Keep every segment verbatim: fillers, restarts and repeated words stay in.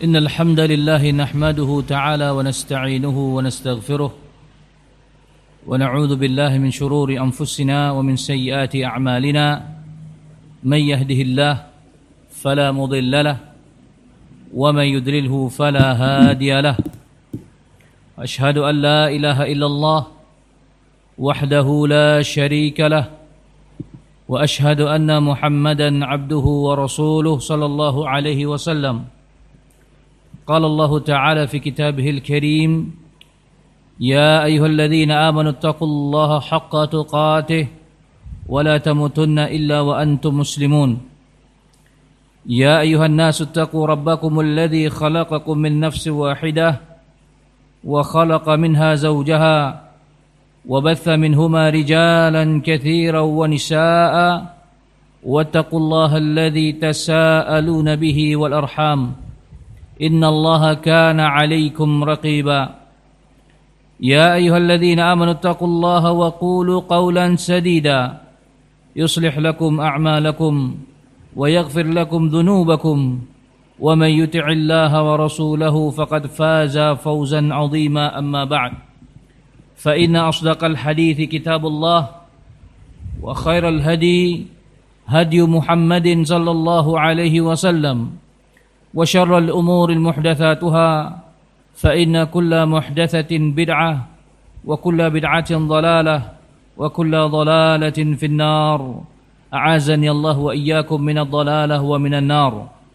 إن الحمد لله نحمده تعالى ونستعينه ونستغفره ونعوذ بالله من شرور أنفسنا ومن سيئات أعمالنا من يهده الله فلا مضل له ومن يضلله فلا هادي له أشهد أن لا إله إلا الله وحده لا شريك له وأشهد أن محمدا عبده ورسوله صلى الله عليه وسلم قال الله تعالى في كتابه الكريم يا أيها الذين آمنوا اتقوا الله حق تقاته ولا تموتن إلا وأنتم مسلمون يا أيها الناس اتقوا ربكم الذي خلقكم من نفس واحدة وخلق منها زوجها وبث منهما رجالا كثيرا ونساء واتقوا الله الذي تساءلون به والأرحام إن الله كان عليكم رقيبا يا أيها الذين آمنوا اتقوا الله وقولوا قولا سديدا يصلح لكم أعمالكم ويغفر لكم ذنوبكم ومن يطع الله ورسوله فقد فاز فوزا عظيما أما بعد فإن أصدق الحديث كتاب الله وخير الهدي هدي محمد صلى الله عليه وسلم وشر الأمور المحدثاتها فإن كل محدثة بدعة وكل بدعة ضلالة وكل ضلالة في النار أعاذني الله وإياكم من الضلالة ومن النار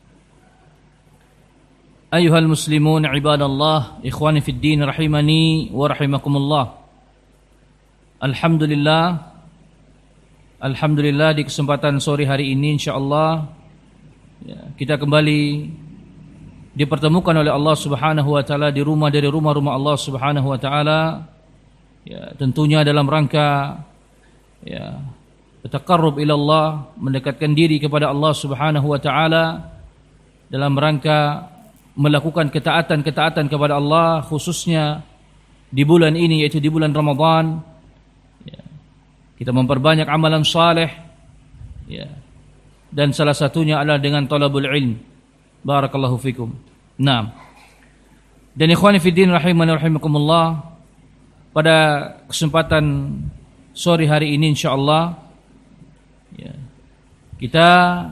أيها المسلمون عباد الله إخواني في الدين رحمني ورحمكم الله Alhamdulillah Alhamdulillah di kesempatan sore hari ini insyaallah ya, kita kembali dipertemukan oleh Allah Subhanahu wa taala di rumah dari rumah-rumah Allah Subhanahu wa taala ya, tentunya dalam rangka ya bertaqarrub ila Allah, mendekatkan diri kepada Allah Subhanahu wa taala dalam rangka melakukan ketaatan-ketaatan kepada Allah khususnya di bulan ini yaitu di bulan Ramadan ya, kita memperbanyak amalan saleh ya, dan salah satunya adalah dengan talabul ilm. Barakallahu fikum. Naam. Dan ikhwani fiddin rahimani rahimakumullah, pada kesempatan sore hari ini insyaallah ya, kita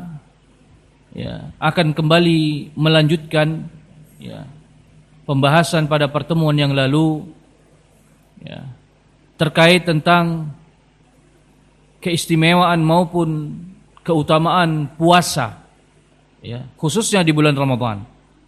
ya akan kembali melanjutkan ya pembahasan pada pertemuan yang lalu ya terkait tentang keistimewaan maupun keutamaan puasa ya, khususnya di bulan Ramadan.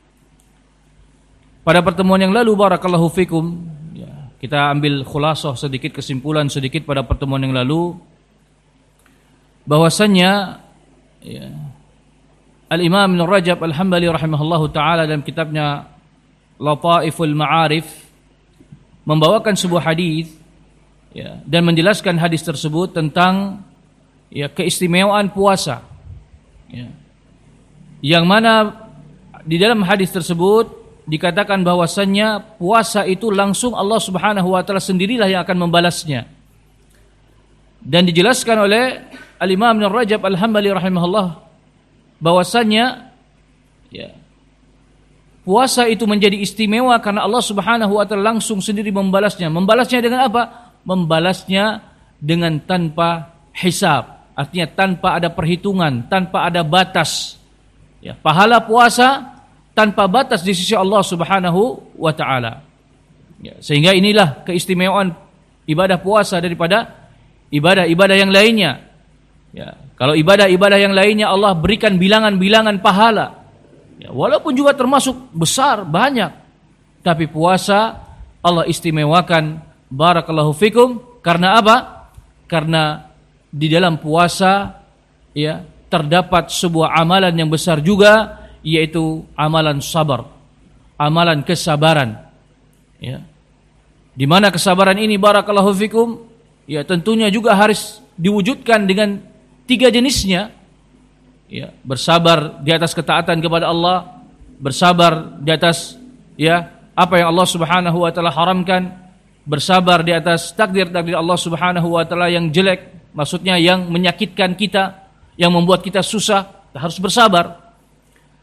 Pada pertemuan yang lalu barakallahu fikum ya, kita ambil khulasah sedikit, kesimpulan sedikit pada pertemuan yang lalu bahwasannya ya, Al-Imam Ibnu Rajab Al-Hambali rahimahullahu taala dalam kitabnya Lataiful Ma'arif membawakan sebuah hadis ya, dan menjelaskan hadis tersebut tentang ya keistimewaan puasa ya, yang mana di dalam hadis tersebut dikatakan bahwasannya puasa itu langsung Allah Subhanahu wa taala sendirilah yang akan membalasnya. Dan dijelaskan oleh Al-Imam Ibnu Rajab Al-Hambali rahimahullah bahwasannya ya puasa itu menjadi istimewa karena Allah Subhanahu wa taala langsung sendiri membalasnya. Membalasnya dengan apa? Membalasnya dengan tanpa hisab. Artinya tanpa ada perhitungan, tanpa ada batas. Ya, pahala puasa tanpa batas di sisi Allah Subhanahu wa taala. Ya, sehingga inilah keistimewaan ibadah puasa daripada ibadah-ibadah yang lainnya. Ya, kalau ibadah-ibadah yang lainnya Allah berikan bilangan-bilangan pahala. Ya, walaupun juga termasuk besar, banyak. Tapi puasa Allah istimewakan barakallahu fikum karena apa? Karena di dalam puasa ya terdapat sebuah amalan yang besar juga, yaitu amalan sabar, amalan kesabaran ya. Di mana kesabaran ini barakallahu fikum ya tentunya juga harus diwujudkan dengan tiga jenisnya ya, bersabar di atas ketaatan kepada Allah, bersabar di atas ya apa yang Allah Subhanahu wa taala haramkan, bersabar di atas takdir-takdir Allah Subhanahu wa taala yang jelek, maksudnya yang menyakitkan kita, yang membuat kita susah, kita harus bersabar.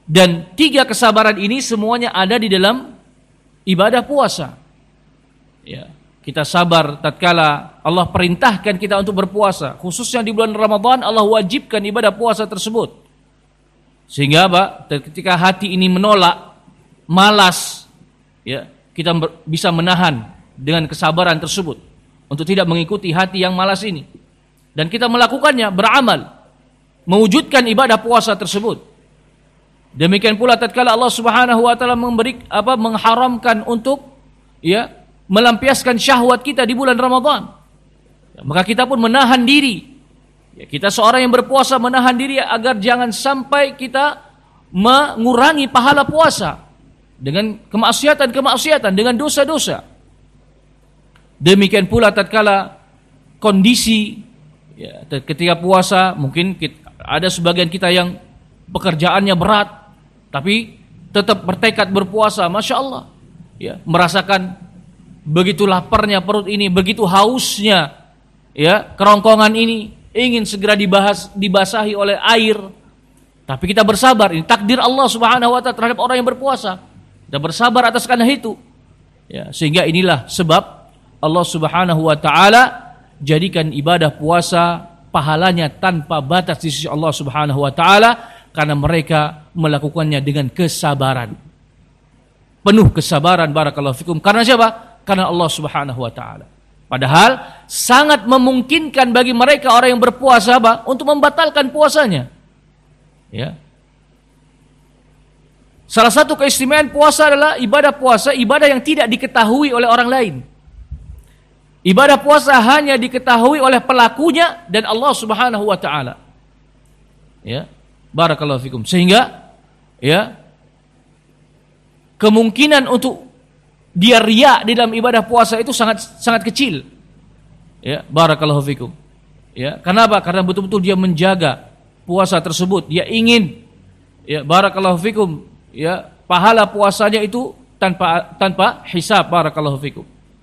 Dan tiga kesabaran ini semuanya ada di dalam ibadah puasa. Ya, kita sabar tatkala Allah perintahkan kita untuk berpuasa, khususnya di bulan Ramadan Allah wajibkan ibadah puasa tersebut. Sehingga apa? Ketika hati ini menolak, malas, ya, kita bisa menahan dengan kesabaran tersebut untuk tidak mengikuti hati yang malas ini. Dan kita melakukannya, beramal, mewujudkan ibadah puasa tersebut. Demikian pula tatkala Allah Subhanahu wa taala memberi apa mengharamkan untuk ya melampiaskan syahwat kita di bulan Ramadan, ya, maka kita pun menahan diri. Ya, kita seorang yang berpuasa menahan diri agar jangan sampai kita mengurangi pahala puasa dengan kemaksiatan-kemaksiatan, dengan dosa-dosa. Demikian pula tatkala kondisi ya, ketika puasa, mungkin kita, ada sebagian kita yang pekerjaannya berat, tapi tetap bertekad berpuasa, masya Allah, ya, merasakan begitu laparnya perut ini, begitu hausnya, ya, kerongkongan ini, ingin segera dibahas, dibasahi oleh air, tapi kita bersabar. Ini takdir Allah Subhanahu wa taala terhadap orang yang berpuasa. Kita bersabar atas karena itu, ya, sehingga inilah sebab Allah Subhanahu wa taala jadikan ibadah puasa pahalanya tanpa batas di sisi Allah Subhanahu wa taala, karena mereka melakukannya dengan kesabaran. Penuh kesabaran, barakallahu fikum. Karena siapa? Karena Allah Subhanahu wa taala. Padahal sangat memungkinkan bagi mereka orang yang berpuasa apa? Untuk membatalkan puasanya. Ya. Salah satu keistimewaan puasa adalah ibadah puasa, ibadah yang tidak diketahui oleh orang lain. Ibadah puasa hanya diketahui oleh pelakunya dan Allah Subhanahu wa taala. Ya. Barakallahu fikum. Sehingga ya kemungkinan untuk dia riya di dalam ibadah puasa itu sangat sangat kecil. Ya, barakallahu fikum. Ya, kenapa? Karena betul-betul dia menjaga puasa tersebut. Dia ingin ya barakallahu fikum, ya, pahala puasanya itu tanpa tanpa hisab, barakallahu fikum.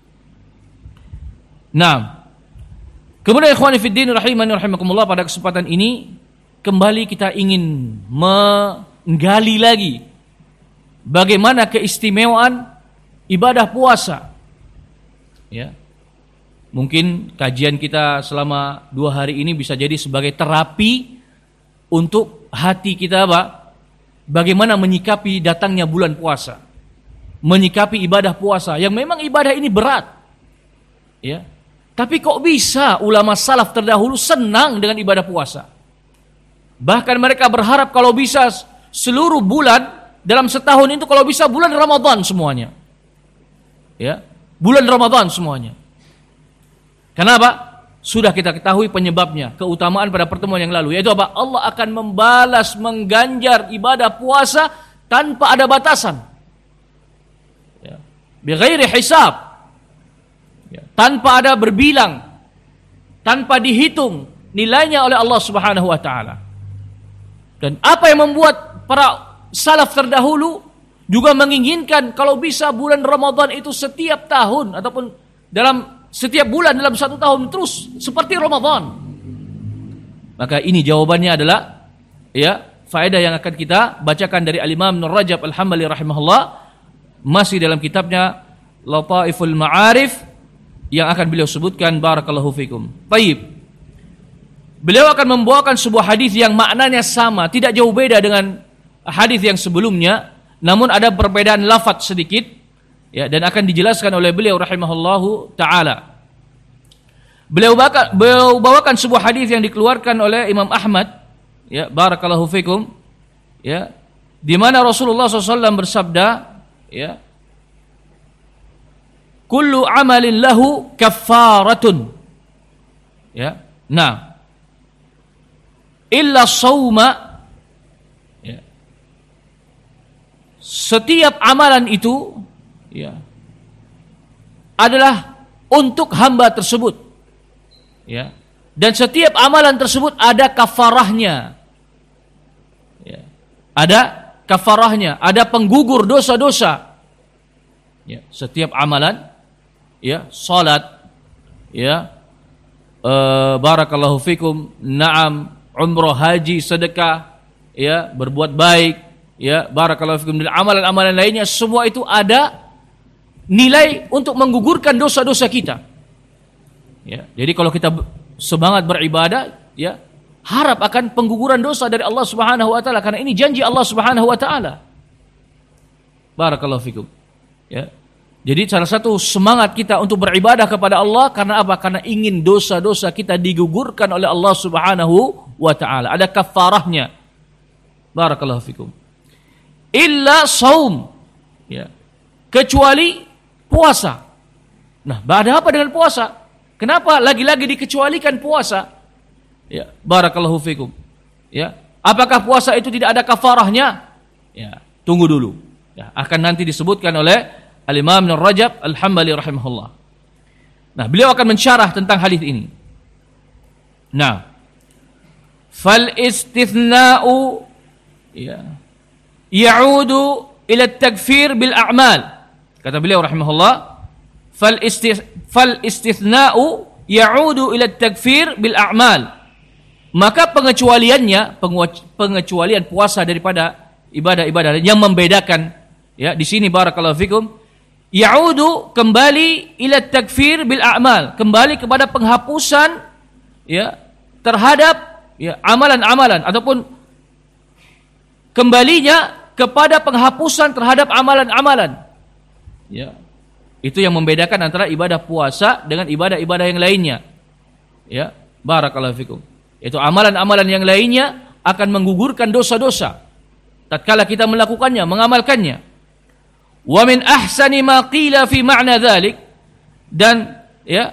Nah, kemudian ikhwani fid din rahimani rahimakumullah, pada kesempatan ini kembali kita ingin menggali lagi bagaimana keistimewaan ibadah puasa. Ya. Mungkin kajian kita selama dua hari ini bisa jadi sebagai terapi untuk hati kita, apa? Bagaimana menyikapi datangnya bulan puasa. Menyikapi ibadah puasa yang memang ibadah ini berat. Ya. Tapi kok bisa ulama salaf terdahulu senang dengan ibadah puasa? Bahkan mereka berharap kalau bisa seluruh bulan dalam setahun itu kalau bisa bulan Ramadan semuanya. Ya, bulan Ramadan semuanya. Kenapa? Sudah kita ketahui penyebabnya, keutamaan pada pertemuan yang lalu, yaitu apa? Allah akan membalas, mengganjar ibadah puasa tanpa ada batasan. Ya. Bighairi hisab. Ya. Tanpa ada berbilang, tanpa dihitung nilainya oleh Allah Subhanahu wa taala. Dan apa yang membuat para salaf terdahulu juga menginginkan kalau bisa bulan Ramadan itu setiap tahun ataupun dalam setiap bulan dalam satu tahun terus seperti Ramadan. Maka ini jawabannya adalah ya faedah yang akan kita bacakan dari Al-Imam Ibnu Rajab Al-Hambali rahimahullah, masih dalam kitabnya Lataiful Ma'arif, yang akan beliau sebutkan, barakallahu fikum. Baik. Beliau akan membawakan sebuah hadis yang maknanya sama, tidak jauh beda dengan hadis yang sebelumnya, namun ada perbedaan lafaz sedikit, ya, dan akan dijelaskan oleh beliau rahimahullahu taala. Beliau bawakan, beliau bawakan sebuah hadis yang dikeluarkan oleh Imam Ahmad, ya, barakallahu fikum, ya, di mana Rasulullah shallallahu alaihi wasallam bersabda, ya, kullu amalin lahu kaffaratun, ya, nah, illa sauma, ya, setiap amalan itu, ya, adalah untuk hamba tersebut, ya, dan setiap amalan tersebut ada kafarahnya, ya, ada kafarahnya, ada penggugur dosa-dosa, ya, setiap amalan, ya, salat, ya, uh, barakallahu fikum, na'am, umrah, haji, sedekah, ya, berbuat baik, ya barakallahu fikum, dan amalan-amalan lainnya, semua itu ada nilai untuk menggugurkan dosa-dosa kita. Ya, jadi kalau kita semangat beribadah, ya harap akan pengguguran dosa dari Allah Subhanahu wa taala, karena ini janji Allah Subhanahu wa taala. Barakallahu fikum. Ya. Jadi salah satu semangat kita untuk beribadah kepada Allah karena apa? Karena ingin dosa-dosa kita digugurkan oleh Allah Subhanahu wa taala. Ada kafarahnya. Barakallahu fikum. Illa saum. Ya. Kecuali puasa. Nah, ada apa dengan puasa? Kenapa lagi-lagi dikecualikan puasa? Ya, barakallahu fikum. Ya. Apakah puasa itu tidak ada kafarahnya? Ya, tunggu dulu. Ya, akan nanti disebutkan oleh Al-Imam Ibn Rajab Al-Hambali rahimahullah. Nah, beliau akan mensyarah tentang hadis ini. Nah, fal istithna'u ya ya'udu ila at-takfir bil a'mal. Kata beliau rahimahullah, fal istith fal istithna'u ya'udu ila at-takfir bil a'mal. Maka pengecualiannya, pengecualian puasa daripada ibadah-ibadah yang membedakan, ya di sini barakallahu fikum, ya'udu kembali ila takfir bil a'mal, kembali kepada penghapusan ya terhadap ya amalan-amalan, ataupun kembalinya kepada penghapusan terhadap amalan-amalan. Ya. Itu yang membedakan antara ibadah puasa dengan ibadah-ibadah yang lainnya. Ya, barakallahu fikum. Itu amalan-amalan yang lainnya akan menggugurkan dosa-dosa tatkala kita melakukannya, mengamalkannya. Wa min ahsani ma qila fi ma'na dzalik, dan ya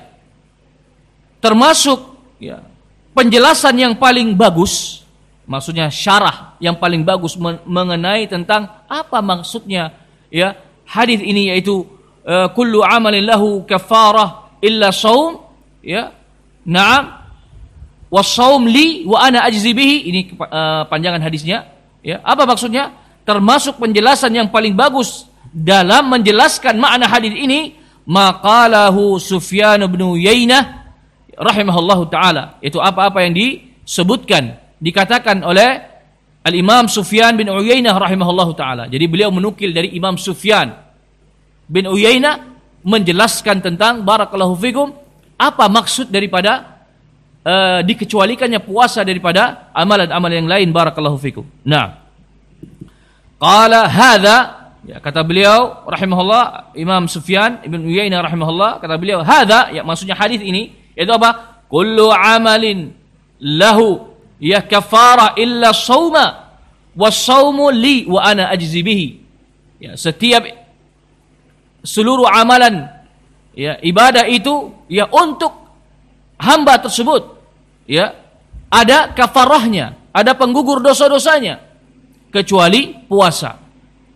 termasuk ya penjelasan yang paling bagus, maksudnya syarah yang paling bagus mengenai tentang apa maksudnya ya hadis ini, yaitu uh, kullu amalin lahu kafarah illa shaum, ya na'am was-shaum li wa ana ajzi bihi. Ini uh, panjangan hadisnya, ya apa maksudnya? Termasuk penjelasan yang paling bagus dalam menjelaskan makna hadis ini, maqalahu Sufyan bin Uyainah rahimahullahu taala, itu apa-apa yang disebutkan, dikatakan oleh Al-Imam Sufyan bin Uyainah rahimahullahu taala. Jadi beliau menukil dari Imam Sufyan bin Uyainah menjelaskan tentang barakallahu fikum apa maksud daripada uh, dikecualikannya puasa daripada amalan-amalan yang lain, barakallahu fikum. Nah, qala hadza, ya kata beliau rahimahullah, Imam Sufyan ibn Uyainah rahimahullah, kata beliau hadza, ya maksudnya hadis ini itu apa? Kullu amalin lahu ya kafara illa shauma was-shaumu li wa ana ajzi bihi. Ya, setiap seluruh amalan ya ibadah itu ya untuk hamba tersebut ya ada kafarahnya, ada penggugur dosa-dosanya, kecuali puasa.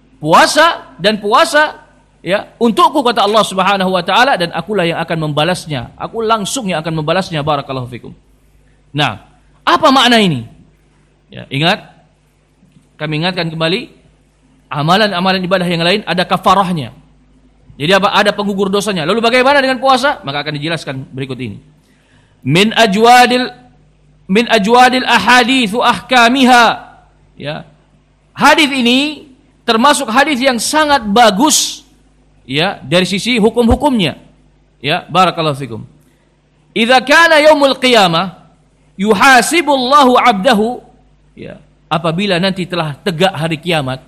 Puasa dan puasa ya untukku, kata Allah Subhanahu wa taala, dan akulah yang akan membalasnya. Aku langsung yang akan membalasnya, barakallahu fikum. Nah, apa makna ini? Ya, ingat, kami ingatkan kembali, amalan-amalan ibadah yang lain ada kafarahnya. Jadi apa? Ada penggugur dosanya. Lalu bagaimana dengan puasa? Maka akan dijelaskan berikut ini. Min ajwadil min ajwadil ahadits wa ahkamiha. Ya. Hadis ini termasuk hadis yang sangat bagus ya dari sisi hukum-hukumnya. Ya, barakallahu fikum. Idza kana yaumul qiyamah yuhasibullahu 'abdahu, ya, apabila nanti telah tegak hari kiamat,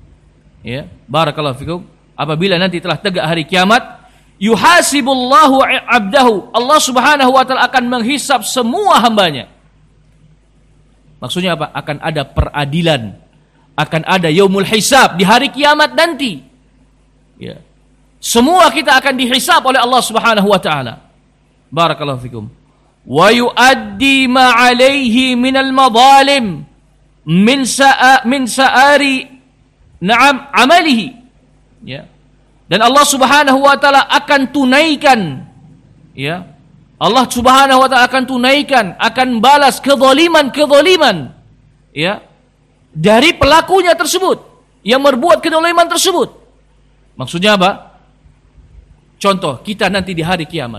ya, barakallahu fikum, apabila nanti telah tegak hari kiamat, yuhasibullahu 'abdahu, Allah Subhanahu wa taala akan menghisab semua hambanya. Maksudnya apa? Akan ada peradilan, akan ada yaumul hisab di hari kiamat nanti. Ya. Semua kita akan dihisab oleh Allah Subhanahu wa taala. Barakallahu fikum. Wa yuaddi ma 'alaihi minal madhalim min sa'a min sa'ari na'am amalihi. Ya. Dan Allah Subhanahu wa taala akan tunaikan, ya. Allah Subhanahu wa taala akan tunaikan, akan balas kezaliman-kezaliman, ya, dari pelakunya tersebut yang berbuat kezaliman tersebut. Maksudnya apa? Contoh, kita nanti di hari kiamat,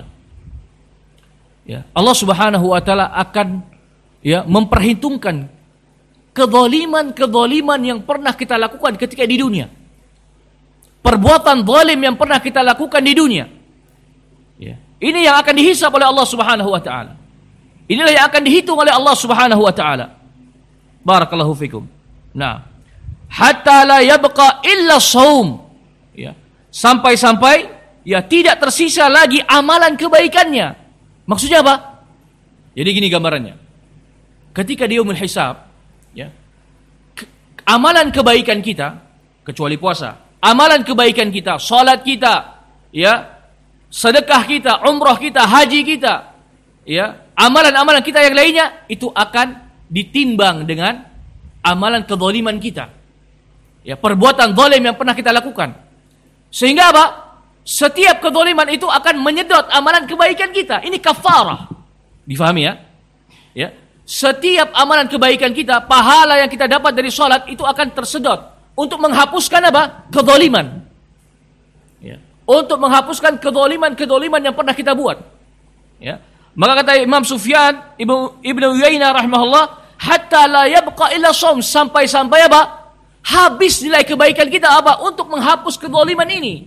ya, Allah Subhanahu wa taala akan ya memperhitungkan kezaliman-kezaliman yang pernah kita lakukan ketika di dunia. Perbuatan zalim yang pernah kita lakukan di dunia. Ya. Ini yang akan dihisab oleh Allah Subhanahu wa taala. Inilah yang akan dihitung oleh Allah Subhanahu wa taala. Barakallahu fikum. Nah, hatta la yabqa illa shaum. Ya. Sampai-sampai ya tidak tersisa lagi amalan kebaikannya. Maksudnya apa? Jadi gini gambarannya. Ketika di yaumul hisab, ya. Ke- amalan kebaikan kita kecuali puasa, amalan kebaikan kita, salat kita, ya, sedekah kita, umrah kita, haji kita, ya, amalan-amalan kita yang lainnya itu akan ditimbang dengan amalan kezaliman kita. Ya, perbuatan zalim yang pernah kita lakukan. Sehingga apa? Setiap kezaliman itu akan menyedot amalan kebaikan kita. Ini kafarah. Difahami ya? Ya. Setiap amalan kebaikan kita, pahala yang kita dapat dari salat itu akan tersedot untuk menghapuskan apa? Kezaliman. Ya. Untuk menghapuskan kezaliman-kezaliman yang pernah kita buat. Ya. Maka kata Imam Sufyan Ibnu Ibnu Uyainah rahimahullah, hatta la yabqa illa shaum, sampai-sampai apa? Habis nilai kebaikan kita apa? Untuk menghapus kezaliman ini.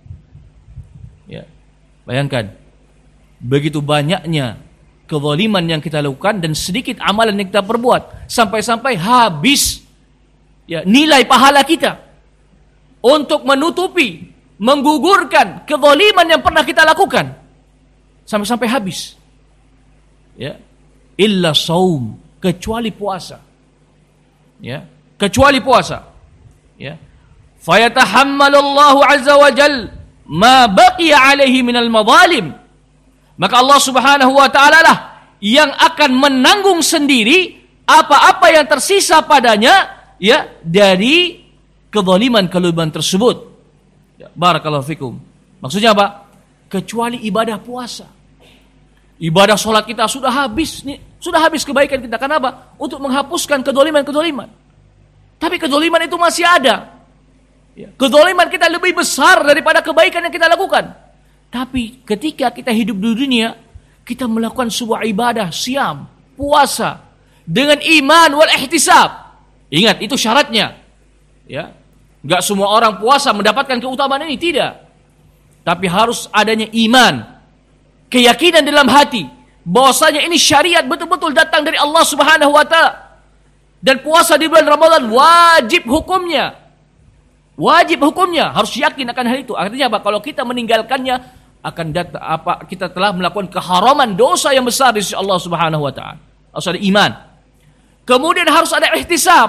Ya. Bayangkan, begitu banyaknya kezaliman yang kita lakukan dan sedikit amalan yang kita perbuat, sampai-sampai habis ya nilai pahala kita untuk menutupi, menggugurkan kezaliman yang pernah kita lakukan, sampai-sampai habis. Ya, illa saum, kecuali puasa. Ya, kecuali puasa. Ya, fayatahammalullahu azza wa jal ma baqiya alaihi minal madzalim. Maka Allah Subhanahu wa taala lah yang akan menanggung sendiri apa-apa yang tersisa padanya ya dari kezaliman-kezaliman tersebut. Ya, barakallahu fikum. Maksudnya apa? Kecuali ibadah puasa. Ibadah sholat kita sudah habis nih, sudah habis kebaikan kita. Kenapa? Untuk menghapuskan kezaliman-kezaliman. Tapi kezaliman itu masih ada. Ya, kezaliman kita lebih besar daripada kebaikan yang kita lakukan. Tapi ketika kita hidup di dunia, kita melakukan sebuah ibadah, siam, puasa, dengan iman wal ihtisab. Ingat, itu syaratnya. Ya, enggak semua orang puasa mendapatkan keutamaan ini, tidak. Tapi harus adanya iman, keyakinan dalam hati, bahwasanya ini syariat betul-betul datang dari Allah Subhanahu wa taala. Dan puasa di bulan Ramadan wajib hukumnya. Wajib hukumnya, harus yakin akan hal itu. Artinya apa? Kalau kita meninggalkannya, akan datang apa? Kita telah melakukan keharaman, dosa yang besar di sisi Allah Subhanahu wa taala. Harus ada iman. Kemudian harus ada ihtisab.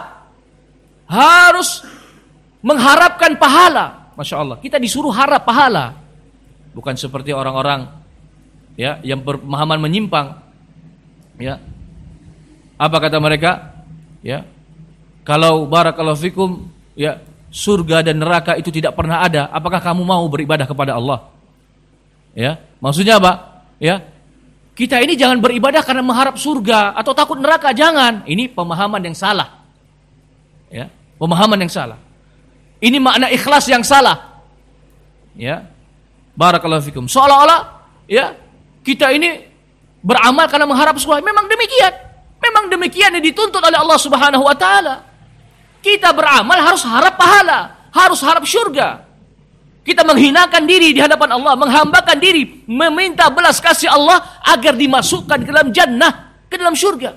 Harus mengharapkan pahala. Masya Allah, kita disuruh harap pahala. Bukan seperti orang-orang ya yang berpemahaman menyimpang. Ya. Apa kata mereka? Ya. Kalau barakallahu fikum, ya, surga dan neraka itu tidak pernah ada, apakah kamu mau beribadah kepada Allah? Ya, maksudnya apa? Ya, kita ini jangan beribadah karena mengharap surga atau takut neraka, jangan. Ini pemahaman yang salah. Ya, pemahaman yang salah. Ini makna ikhlas yang salah. Ya, barakallahu fikum. Seolah-olah, ya, kita ini beramal karena mengharap surga. Memang demikian. Memang demikian yang dituntut oleh Allah Subhanahu wa taala. Kita beramal harus harap pahala, harus harap surga. Kita menghinakan diri di hadapan Allah, menghambakan diri, meminta belas kasih Allah agar dimasukkan ke dalam jannah, ke dalam surga.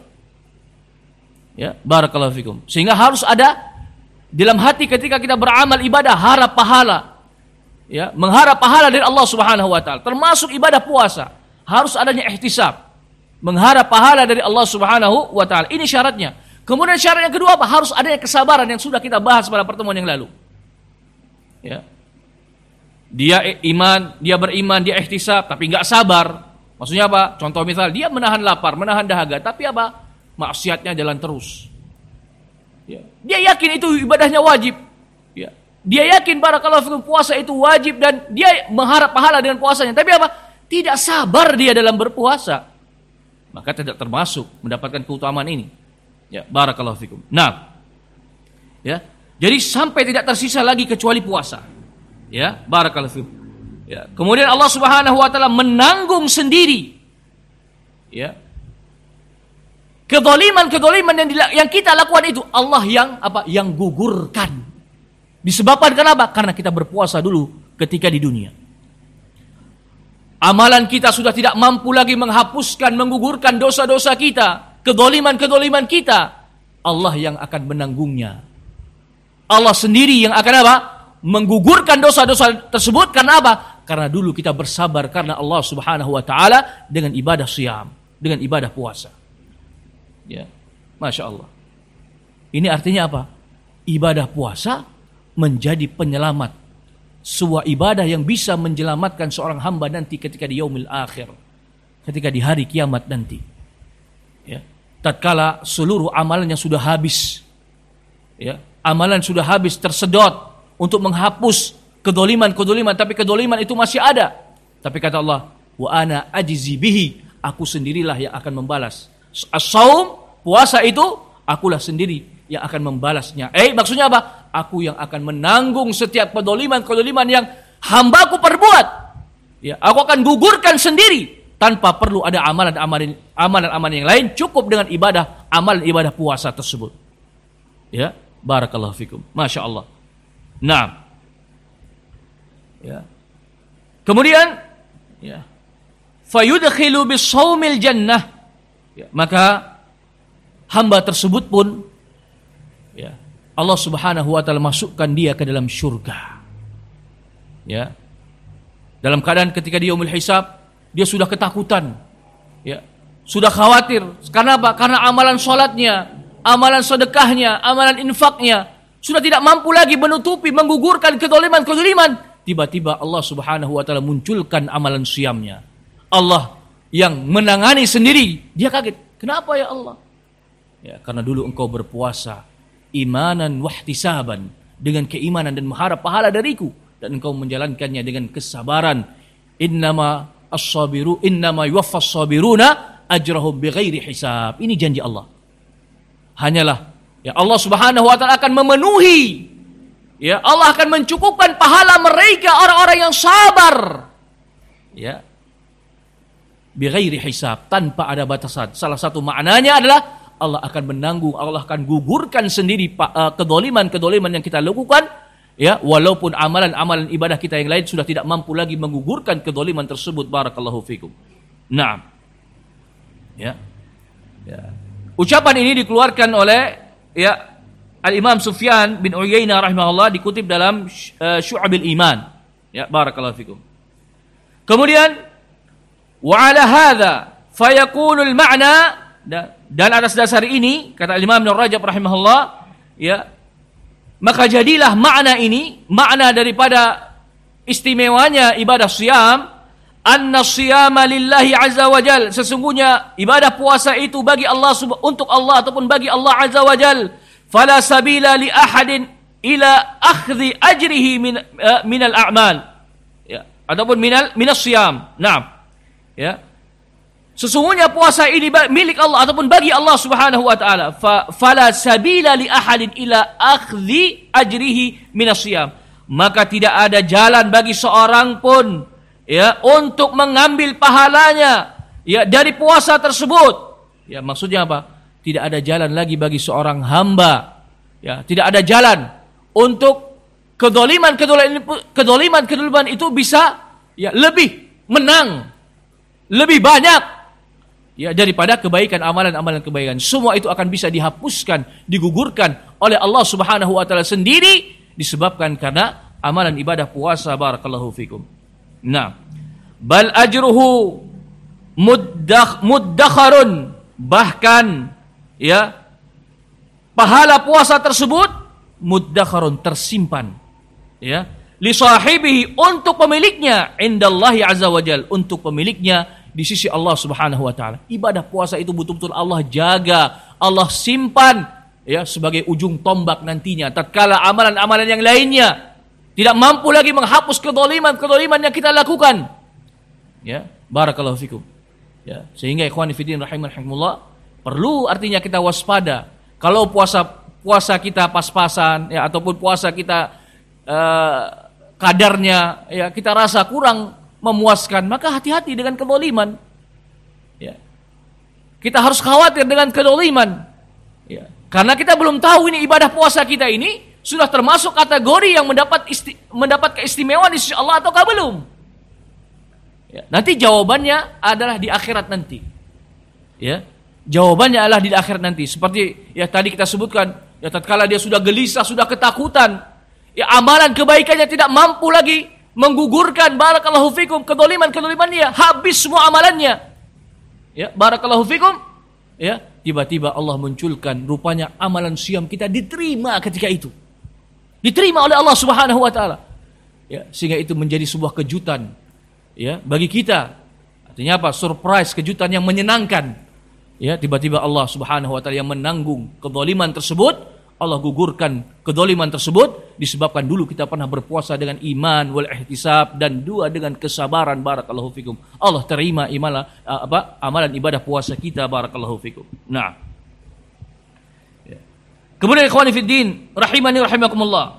Ya, barakallahu fikum. Sehingga harus ada dalam hati ketika kita beramal ibadah harap pahala. Ya, mengharap pahala dari Allah Subhanahu wa taala. Termasuk ibadah puasa, harus adanya ihtisab. Mengharap pahala dari Allah Subhanahu wa taala. Ini syaratnya. Kemudian syarat yang kedua apa? Harus adanya kesabaran yang sudah kita bahas pada pertemuan yang lalu. Ya. Dia iman, dia beriman, dia ihtisab, tapi enggak sabar. Maksudnya apa? Contoh misal, dia menahan lapar, menahan dahaga, tapi apa? Maksiatnya jalan terus. Ya. Dia yakin itu ibadahnya wajib. Ya. Dia yakin barakallahu fikum puasa itu wajib dan dia mengharap pahala dengan puasanya. Tapi apa? Tidak sabar dia dalam berpuasa. Maka tidak termasuk mendapatkan keutamaan ini. Ya, barakallahu fikum. Nah, ya, jadi sampai tidak tersisa lagi kecuali puasa. Ya, barakallahu fikum. Ya, kemudian Allah Subhanahu wa taala menanggung sendiri. Ya. Kezaliman-kezaliman yang, yang kita lakukan itu Allah yang apa? Yang gugurkan. Disebabkan kenapa? Karena kita berpuasa dulu ketika di dunia. Amalan kita sudah tidak mampu lagi menghapuskan, menggugurkan dosa-dosa kita, kezaliman-kezaliman kita. Allah yang akan menanggungnya. Allah sendiri yang akan apa? Menggugurkan dosa-dosa tersebut karena apa? Karena dulu kita bersabar karena Allah Subhanahu wa taala dengan ibadah siyam, dengan ibadah puasa. Ya, Masya Allah. Ini artinya apa? Ibadah puasa menjadi penyelamat. Sebuah ibadah yang bisa menyelamatkan seorang hamba nanti ketika di yaumil akhir. Ketika di hari kiamat nanti. Ya. Tatkala seluruh amalannya sudah habis. Ya. Amalan sudah habis, tersedot untuk menghapus kedoliman-kedoliman. Tapi kedoliman itu masih ada. Tapi kata Allah, wa ana ajzi bihi. Aku sendirilah yang akan membalas. As-saum, puasa itu akulah sendiri yang akan membalasnya. Eh, maksudnya apa? Aku yang akan menanggung setiap kedoliman-kedoliman yang hambaku perbuat. Ya, aku akan gugurkan sendiri tanpa perlu ada amalan-amalan amalan-amalan yang lain, cukup dengan ibadah, amalan ibadah puasa tersebut. Ya, barakallahu fikum. Masya Allah. Nah, ya. Kemudian, ya, fayudkhilu bis-shaumil jannah. Ya, maka hamba tersebut pun ya, Allah Subhanahu wa taala masukkan dia ke dalam syurga. Ya. Dalam keadaan ketika di yaumul hisab, dia sudah ketakutan. Ya. Sudah khawatir. Karena apa? Karena amalan salatnya, amalan sedekahnya, amalan infaknya sudah tidak mampu lagi menutupi, menggugurkan kezaliman-kezaliman. Tiba-tiba Allah Subhanahu wa taala munculkan amalan siyamnya. Allah yang menangani sendiri. Dia kaget. Kenapa ya Allah? Ya, karena dulu engkau berpuasa imanan wahtisaban, dengan keimanan dan mengharap pahala dariku, dan engkau menjalankannya dengan kesabaran. Innama as-sabiru innama yuwaffas sabiruna ajrahum bighairi hisab. Ini janji Allah. Hanyalah ya Allah Subhanahu wa taala akan memenuhi, ya Allah akan mencukupkan pahala mereka orang-orang yang sabar. Ya. Bighairi hisab, tanpa ada batasan. Salah satu maknanya adalah Allah akan menanggung, Allah akan gugurkan sendiri uh, kedoliman-kedoliman yang kita lakukan, ya, walaupun amalan-amalan ibadah kita yang lain sudah tidak mampu lagi menggugurkan kedoliman tersebut. Barakallahu fikum. Nah, ya, ya. Ucapan ini dikeluarkan oleh ya Al-Imam Sufyan bin Uyainah rahimahullah, dikutip dalam uh, Syu'abil Iman. Ya, barakallahu fikum. Kemudian wa ala hadza fayakunu al-ma'na, dan atas dasar ini kata Imam Ibnu Rajab rahimahullah, ya, maka jadilah makna ini, makna daripada istimewanya ibadah siyam, anna siyama lillahi azza wajal, sesungguhnya ibadah puasa itu bagi Allah, untuk Allah ataupun bagi Allah azza wajal, fala sabila li ahadin ila akhdhi ajrihi min uh, minal a'mal, ya, ataupun minal minas siyam. Naam. Ya. Sesungguhnya puasa ini milik Allah ataupun bagi Allah Subhanahu wa taala. Fa fala sabila li ahadin ila akhdhi ajrihi minas siyam. Maka tidak ada jalan bagi seorang pun, ya, untuk mengambil pahalanya, ya, dari puasa tersebut. Ya, maksudnya apa? Tidak ada jalan lagi bagi seorang hamba, ya, tidak ada jalan untuk kedoliman-kedoliman kedoliman-kedoliman itu bisa, ya, lebih menang, lebih banyak, ya, daripada kebaikan, amalan-amalan kebaikan. Semua itu akan bisa dihapuskan, digugurkan oleh Allah Subhanahu wa taala sendiri, disebabkan karena amalan ibadah puasa. Barakallahu fikum. Nah, bal ajruhu muddakh muddakharun, bahkan, ya, pahala puasa tersebut muddakharun, tersimpan, ya, li sahibihi, untuk pemiliknya, indallahi azza wajal, untuk pemiliknya di sisi Allah Subhanahu wa taala. Ibadah puasa itu betul-betul Allah jaga, Allah simpan, ya, sebagai ujung tombak nantinya tatkala amalan-amalan yang lainnya tidak mampu lagi menghapus kedoliman-kedoliman yang kita lakukan. Ya, barakallahu fikum. Ya, sehingga ikhwan fillah rahimakumullah, perlu artinya kita waspada. Kalau puasa puasa kita pas-pasan, ya, ataupun puasa kita uh, kadarnya, ya, kita rasa kurang memuaskan, maka hati-hati dengan kezaliman. Ya. Kita harus khawatir dengan kedoliman. Ya. Karena kita belum tahu ini ibadah puasa kita ini sudah termasuk kategori yang mendapat isti, mendapat keistimewaan di sisi Allah ataukah belum. Ya. Nanti jawabannya adalah di akhirat nanti. Ya. Jawabannya adalah di akhirat nanti. Seperti ya tadi kita sebutkan, ya tatkala dia sudah gelisah, sudah ketakutan, ya amalan kebaikannya tidak mampu lagi menggugurkan barakallahu fikum kedoliman-kedoliman dia, habis semua amalannya. Ya, barakallahu fikum. Ya, tiba-tiba Allah munculkan rupanya amalan siam kita diterima ketika itu. Diterima oleh Allah Subhanahu wa taala. Ya, sehingga itu menjadi sebuah kejutan ya bagi kita. Artinya apa? Surprise, kejutan yang menyenangkan. Ya, tiba-tiba Allah Subhanahu wa taala yang menanggung kedzaliman tersebut. Allah gugurkan kedzaliman tersebut disebabkan dulu kita pernah berpuasa dengan iman wal ihtisab, dan dua dengan kesabaran barakallahu fikum. Allah terima imala, apa amalan ibadah puasa kita barakallahu fikum. Nah. Ya. Kemudian ikhwani fid din rahimani rahimakumullah.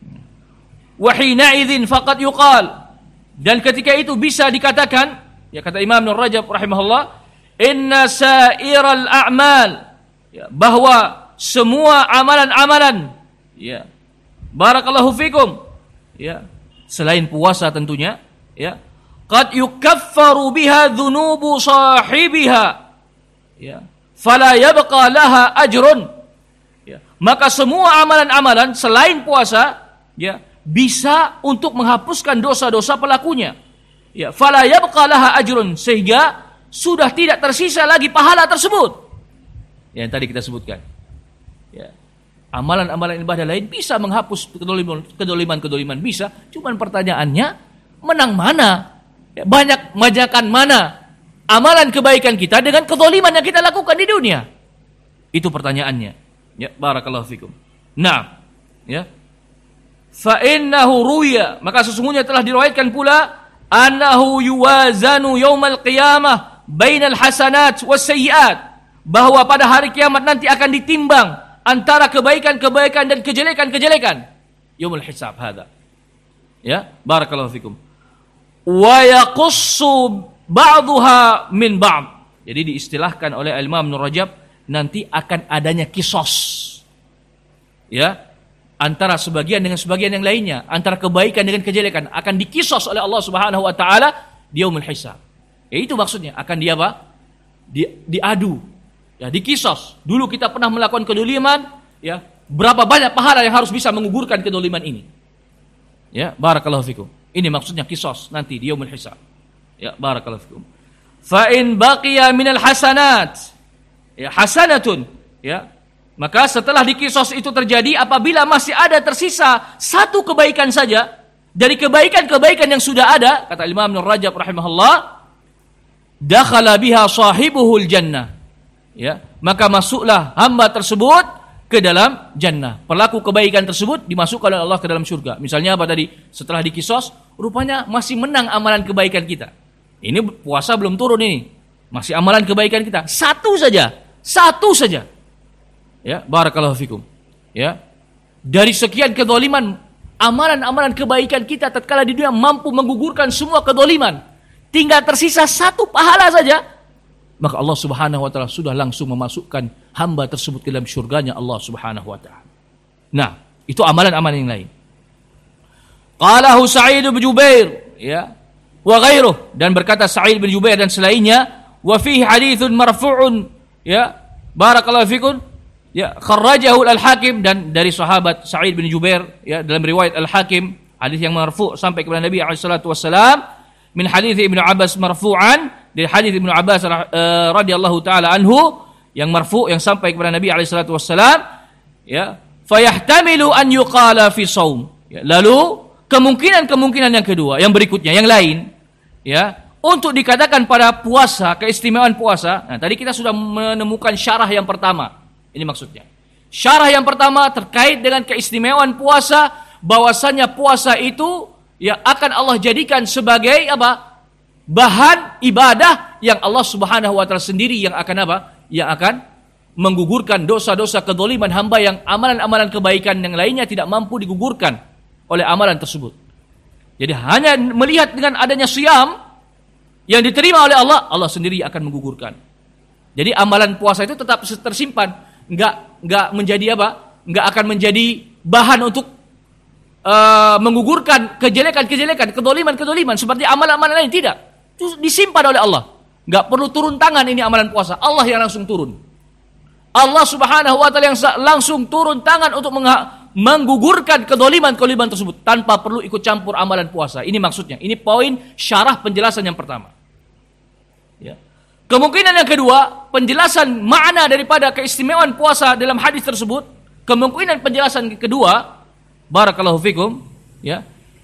Wa hina idzin faqad yuqal, dan ketika itu bisa dikatakan, ya kata Imam Ibnu Rajab rahimahullah, inna sa'iral a'mal, ya, bahwa semua amalan-amalan, ya, barakallahu fikum, ya, selain puasa tentunya, ya, qad yukaffaru biha dhunubu sahibiha, ya, fala yabqa laha ajrun, ya, maka semua amalan-amalan selain puasa, ya, bisa untuk menghapuskan dosa-dosa pelakunya, ya, fala yabqa laha ajrun, sehingga sudah tidak tersisa lagi pahala tersebut, yang tadi kita sebutkan. Ya. Amalan-amalan ibadah lain bisa menghapus kedoliman-kedoliman bisa, cuman pertanyaannya menang mana? Ya, banyak majakan mana amalan kebaikan kita dengan kedoliman yang kita lakukan di dunia? Itu pertanyaannya. Ya, barakallahu fikum. Nah, ya. Fa innahu ruya, maka sesungguhnya telah diriwayatkan pula annahu yuwazanu yaumal qiyamah bainal hasanat was sayyiat, bahwa pada hari kiamat nanti akan ditimbang antara kebaikan-kebaikan dan kejelekan-kejelekan. Yaumul hisab hada. Ya, barakallahu fikum. Wa yaqussu ba'daha min ba'd. Jadi diistilahkan oleh Imam Ibnu Rajab, nanti akan adanya kisos. Ya, antara sebagian dengan sebagian yang lainnya, antara kebaikan dengan kejelekan akan dikisos oleh Allah Subhanahu wa taala di yaumul hisab. Ya, itu maksudnya, akan dia apa? Di, diadu. Ya, dikisos. Dulu kita pernah melakukan kedoliman, ya, berapa banyak pahala yang harus bisa menggugurkan kedoliman ini. Ya, barakallahu fikum. Ini maksudnya kisos nanti di yaumul hisab. Ya, barakallahu fikum. Fa in baqiya minal hasanat, ya, hasanatun, ya, maka setelah dikisos itu terjadi, apabila masih ada tersisa satu kebaikan saja dari kebaikan-kebaikan yang sudah ada, kata Imam Ibnu Rajab rahimahullah, dakhala biha sahibuhul jannah. Ya, maka masuklah hamba tersebut ke dalam jannah. Pelaku kebaikan tersebut dimasukkan oleh Allah ke dalam surga. Misalnya apa tadi? Setelah dikisos, rupanya masih menang amalan kebaikan kita. Ini puasa belum turun ini. Masih amalan kebaikan kita. Satu saja. Satu saja. Ya, barakallahu fikum. Ya. Dari sekian kezaliman, amalan-amalan kebaikan kita tatkala di dunia mampu menggugurkan semua kezaliman. Tinggal tersisa satu pahala saja. Maka Allah Subhanahu wa taala sudah langsung memasukkan hamba tersebut ke dalam syurganya Allah Subhanahu wa taala. Nah, itu amalan-amalan yang lain. Qalahu Sa'id bin Jubair, ya, wa ghairuh, dan berkata Sa'id bin Jubair dan selainnya, wa fihi haditsun marfu'un, ya, barakallahu fikum, ya, kharrajahu al-Hakim, dan dari sahabat Sa'id bin Jubair, ya, dalam riwayat Al-Hakim, hadis yang marfu' sampai kepada Nabi alaihi salatu wassalam, min hadits Ibnu Abbas marfu'an, dari hadis Ibnu Abbas uh, radhiyallahu taala anhu yang marfu' yang sampai kepada Nabi alaihi salatu wassalam, ya, fayahtamilu an yuqala fi shaum, ya, lalu kemungkinan-kemungkinan yang kedua, yang berikutnya, yang lain, ya, untuk dikatakan pada puasa, keistimewaan puasa. Nah, tadi kita sudah menemukan syarah yang pertama. Ini maksudnya. Syarah yang pertama terkait dengan keistimewaan puasa, bahwasannya puasa itu, ya, akan Allah jadikan sebagai apa? Bahan ibadah yang Allah Subhanahu wa taala sendiri yang akan apa? Yang akan menggugurkan dosa-dosa kedzaliman hamba yang amalan-amalan kebaikan yang lainnya tidak mampu digugurkan oleh amalan tersebut. Jadi hanya melihat dengan adanya siyam yang diterima oleh Allah, Allah sendiri akan menggugurkan. Jadi amalan puasa itu tetap tersimpan, enggak enggak menjadi apa? Enggak akan menjadi bahan untuk uh, menggugurkan kejelekan-kejelekan, kedoliman-kedoliman seperti amalan-amalan lain, tidak. Itu disimpan oleh Allah. Enggak perlu turun tangan ini amalan puasa. Allah yang langsung turun. Allah Subhanahu wa taala yang langsung turun tangan untuk menggugurkan kedoliman-kedoliman tersebut tanpa perlu ikut campur amalan puasa. Ini maksudnya. Ini poin syarah penjelasan yang pertama. Ya. Kemungkinan yang kedua, penjelasan makna daripada keistimewaan puasa dalam hadis tersebut. Kemungkinan penjelasan kedua, barakallahu fikum, ya.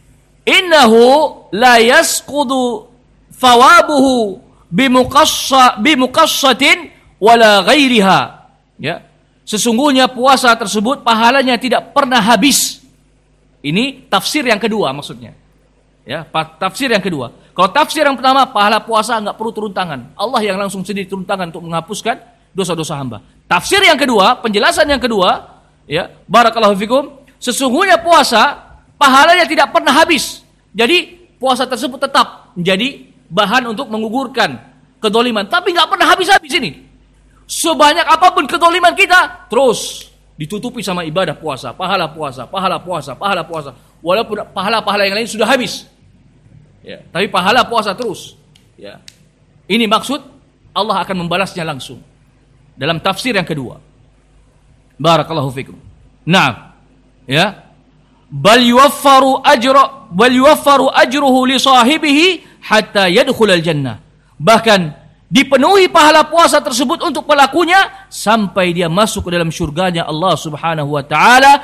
Innahu la yasqudu thawabuhu bimuqassa bimuqassatin wala ghairiha. Ya, sesungguhnya puasa tersebut pahalanya tidak pernah habis. Ini tafsir yang kedua maksudnya. Ya, tafsir yang kedua. Kalau tafsir yang pertama, pahala puasa enggak perlu turun tangan. Allah yang langsung sendiri turun tangan untuk menghapuskan dosa-dosa hamba. Tafsir yang kedua, penjelasan yang kedua, ya, barakallahu fikum, sesungguhnya puasa pahalanya tidak pernah habis. Jadi puasa tersebut tetap menjadi bahan untuk menggugurkan kedoliman, tapi enggak pernah habis-habis ini. Sebanyak apapun kedoliman kita, terus ditutupi sama ibadah puasa, pahala puasa, pahala puasa, pahala puasa. Walaupun pahala-pahala yang lain sudah habis, ya, tapi pahala puasa terus. Ya. Ini maksud Allah akan membalasnya langsung. Dalam tafsir yang kedua. Barakallahu fikum. Nah, ya. Bal yuwaffaru ajra bal yuwaffaru ajruhu li sahibihi hatta yadkhulal jannah. Bahkan dipenuhi pahala puasa tersebut untuk pelakunya sampai dia masuk ke dalam syurganya Allah Subhanahu wa taala,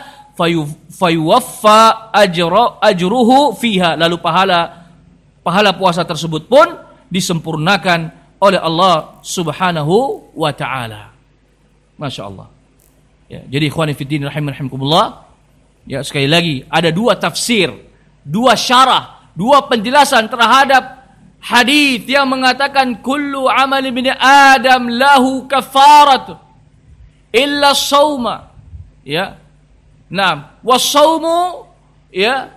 fayuwaffa ajra ajruhu fiha, lalu pahala pahala puasa tersebut pun disempurnakan oleh Allah Subhanahu wa taala. Masya Allah. Ya, jadi ikhwani fiddin rahimakumullah, ya, sekali lagi ada dua tafsir, dua syarah, dua penjelasan terhadap hadis yang mengatakan kullu amal ibni Adam lahu kafarat illa shauma, ya. Nah, wasaumu, ya.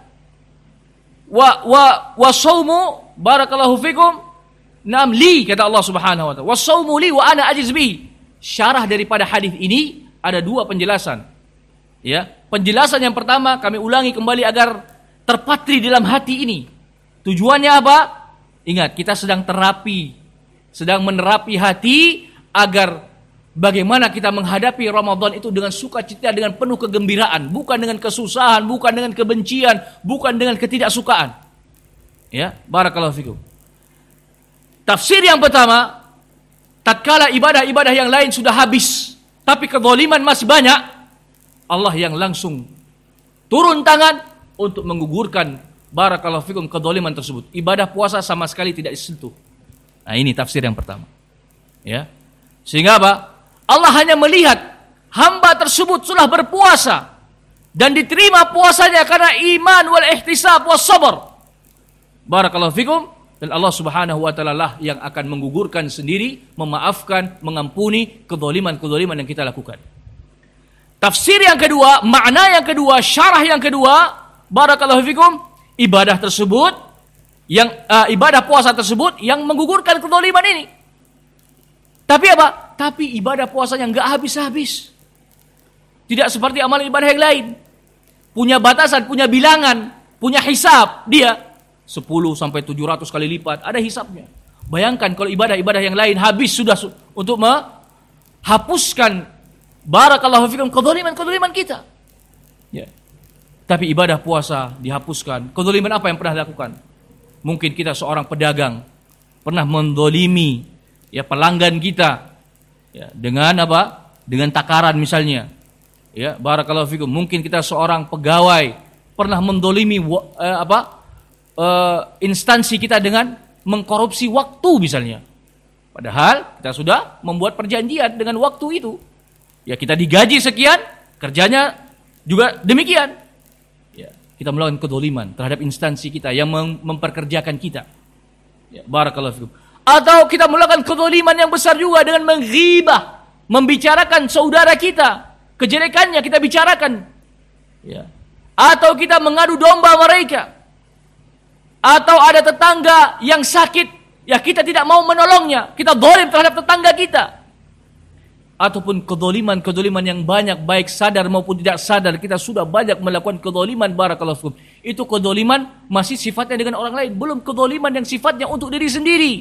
Wa wa wasaumu barakallahu fikum. Naam li, kata Allah Subhanahu wa taala. Wasaumu li wa ana ajiz bi. Syarah daripada hadis ini ada dua penjelasan. Ya, penjelasan yang pertama kami ulangi kembali agar terpatri dalam hati ini. Tujuannya apa? Ingat, kita sedang terapi, sedang menerapi hati agar bagaimana kita menghadapi Ramadan itu dengan sukacita, dengan penuh kegembiraan, bukan dengan kesusahan, bukan dengan kebencian, bukan dengan ketidaksukaan. Ya, barakallahu fikum. Tafsir yang pertama, tatkala ibadah-ibadah yang lain sudah habis, tapi kezaliman masih banyak, Allah yang langsung turun tangan untuk menggugurkan barakallahu fikum kedzaliman tersebut. Ibadah puasa sama sekali tidak disentuh. Nah, ini tafsir yang pertama. Ya. Sehingga apa? Allah hanya melihat hamba tersebut sudah berpuasa dan diterima puasanya karena iman wal ihtisab was sabar. Barakallahu fikum, dan Allah Subhanahu wa taala lah yang akan menggugurkan sendiri, memaafkan, mengampuni kedzaliman-kedzaliman yang kita lakukan. Tafsir yang kedua, makna yang kedua, syarah yang kedua, barakallahu fikum, ibadah tersebut yang uh, ibadah puasa tersebut yang menggugurkan kedzaliman ini. Tapi apa? Tapi ibadah puasanya enggak habis-habis. Tidak seperti amal ibadah yang lain. Punya batasan, punya bilangan, punya hisab dia sepuluh sampai tujuh ratus kali lipat, ada hisabnya. Bayangkan kalau ibadah-ibadah yang lain habis sudah su- untuk menghapuskan barakallahu fikum kedzaliman-kedzaliman kita. Ya. Tapi ibadah puasa dihapuskan. Kedzaliman apa yang pernah dilakukan? Mungkin kita seorang pedagang pernah mendolimi ya pelanggan kita, ya, dengan apa? Dengan takaran misalnya. Ya, barakallahu fikum. Mungkin kita seorang pegawai pernah mendolimi eh, apa? Eh, instansi kita dengan mengkorupsi waktu misalnya. Padahal kita sudah membuat perjanjian dengan waktu itu. Ya, kita digaji sekian, kerjanya juga demikian. Kita melakukan kedzaliman terhadap instansi kita yang mem- memperkerjakan kita. Ya, barakallahu fikum. Atau kita melakukan kedzaliman yang besar juga dengan menghibah, membicarakan saudara kita, kejelekannya kita bicarakan. Ya. Atau kita mengadu domba mereka. Atau ada tetangga yang sakit, ya kita tidak mau menolongnya, kita zalim terhadap tetangga kita. ataupun kezaliman-kezaliman yang banyak, baik sadar maupun tidak sadar, kita sudah banyak melakukan kezaliman, barakallahu fikum. Itu kezaliman masih sifatnya dengan orang lain, belum kezaliman yang sifatnya untuk diri sendiri.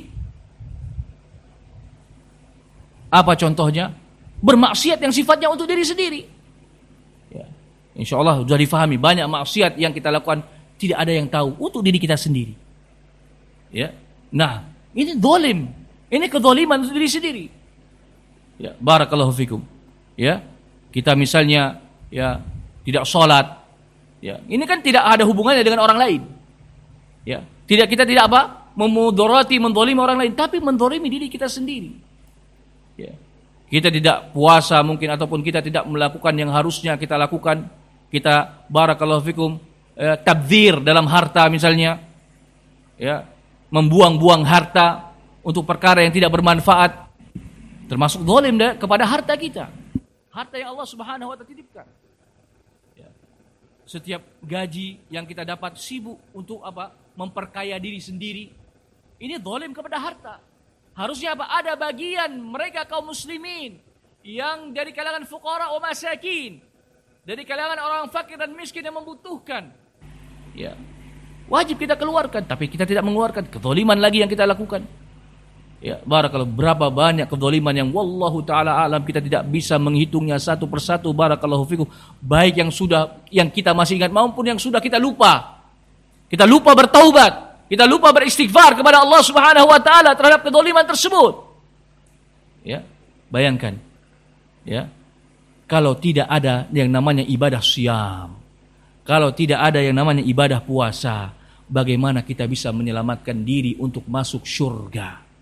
Apa contohnya? Bermaksiat yang sifatnya untuk diri sendiri. Ya. Insya Allah sudah difahami, banyak maksiat yang kita lakukan tidak ada yang tahu, untuk diri kita sendiri. Ya. Nah, ini zalim. Ini kezaliman untuk diri sendiri. Ya, barakallahu fikum. Ya. Kita misalnya ya tidak salat. Ya. Ini kan tidak ada hubungannya dengan orang lain. Ya. Tidak kita tidak apa? Memudarati, menzalimi orang lain, tapi menzalimi diri kita sendiri. Ya. Kita tidak puasa mungkin, ataupun kita tidak melakukan yang harusnya kita lakukan. Kita barakallahu fikum eh, tabdzir dalam harta misalnya. Ya. Membuang-buang harta untuk perkara yang tidak bermanfaat. Termasuk zalim kepada harta kita. Harta yang Allah Subhanahu wa taala titipkan. Ya. Setiap gaji yang kita dapat sibuk untuk apa? Memperkaya diri sendiri. Ini zalim kepada harta. Harusnya apa? Ada bagian mereka kaum muslimin yang dari kalangan fuqara wa masakin. Dari kalangan orang fakir dan miskin yang membutuhkan. Ya. Wajib kita keluarkan, tapi kita tidak mengeluarkan. Kezaliman lagi yang kita lakukan. Ya, barakallahu, berapa banyak kezaliman yang wallahu taala alam kita tidak bisa menghitungnya satu persatu, barakallahu fikum. Baik yang sudah, yang kita masih ingat maupun yang sudah kita lupa. Kita lupa bertaubat, kita lupa beristighfar kepada Allah Subhanahu wa taala terhadap kezaliman tersebut. Ya, bayangkan. Ya. Kalau tidak ada yang namanya ibadah siyam, kalau tidak ada yang namanya ibadah puasa, bagaimana kita bisa menyelamatkan diri untuk masuk surga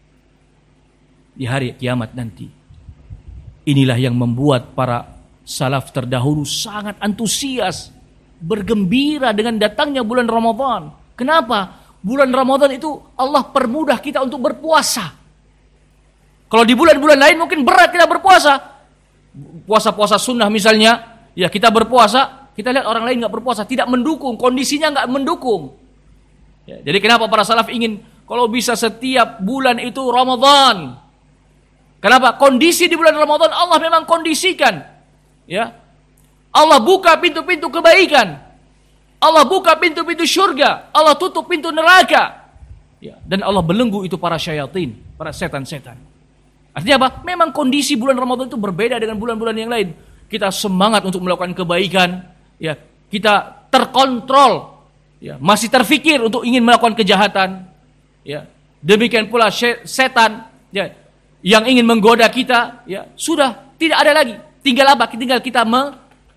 di hari kiamat nanti? Inilah yang membuat para salaf terdahulu sangat antusias, bergembira dengan datangnya bulan Ramadan. Kenapa? Bulan Ramadan itu Allah permudah kita untuk berpuasa. Kalau di bulan-bulan lain mungkin berat kita berpuasa. Puasa-puasa sunnah misalnya, ya kita berpuasa, kita lihat orang lain nggak berpuasa, tidak mendukung, kondisinya nggak mendukung. Ya, jadi kenapa para salaf ingin kalau bisa setiap bulan itu Ramadan? Kenapa? Kondisi di bulan Ramadan Allah memang kondisikan. Ya. Allah buka pintu-pintu kebaikan. Allah buka pintu-pintu surga. Allah tutup pintu neraka. Ya. Dan Allah belenggu itu para syaitan, para setan-setan. Artinya apa? Memang kondisi bulan Ramadan itu berbeda dengan bulan-bulan yang lain. Kita semangat untuk melakukan kebaikan. Ya. Kita terkontrol. Ya. Masih terfikir untuk ingin melakukan kejahatan. Ya. Demikian pula setan. Ya. Yang ingin menggoda kita, ya sudah tidak ada lagi. Tinggal apa? Tinggal kita me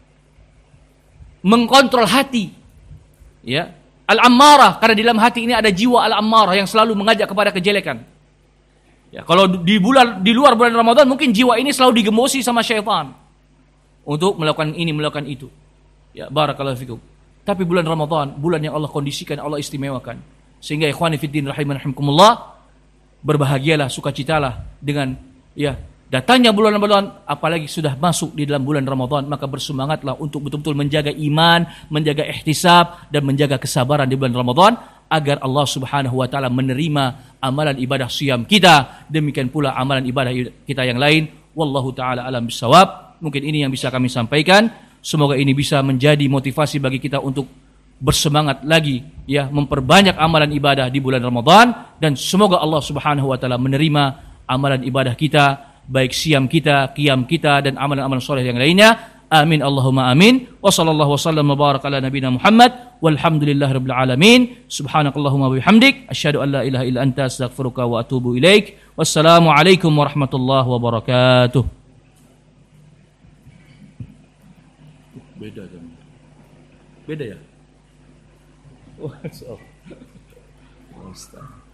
mengkontrol hati. Ya, al-ammarah, karena di dalam hati ini ada jiwa al-ammarah yang selalu mengajak kepada kejelekan. Ya, kalau di bulan di luar bulan Ramadan mungkin jiwa ini selalu digemosi sama syaitan untuk melakukan ini, melakukan itu. Ya, barakallahu fikum. Tapi bulan Ramadan, bulan yang Allah kondisikan, Allah istimewakan. Sehingga ikhwani fiddin rahimanahumullah, berbahagialah, sukacitalah dengan ya datangnya bulan Ramadan, apalagi sudah masuk di dalam bulan Ramadan, maka bersemangatlah untuk betul-betul menjaga iman, menjaga ihtisab dan menjaga kesabaran di bulan Ramadan agar Allah Subhanahu wa taala menerima amalan ibadah siyam kita, demikian pula amalan ibadah kita yang lain. Wallahu taala alam bisawab. Mungkin ini yang bisa kami sampaikan. Semoga ini bisa menjadi motivasi bagi kita untuk bersemangat lagi ya memperbanyak amalan ibadah di bulan Ramadan, dan semoga Allah Subhanahu wa taala menerima amalan ibadah kita, baik siam kita, qiyam kita dan amalan-amalan soleh yang lainnya. Amin Allahumma amin. Wa sallallahu wasallam wa baraka ala nabiyina Muhammad walhamdulillahirabbil alamin. Subhanakallahumma wa bihamdik asyhadu an la ilaha illa anta astaghfiruka wa atubu ilaik. Wassalamu alaikum warahmatullahi wabarakatuh. Beda kan? Beda ya? Oh, so.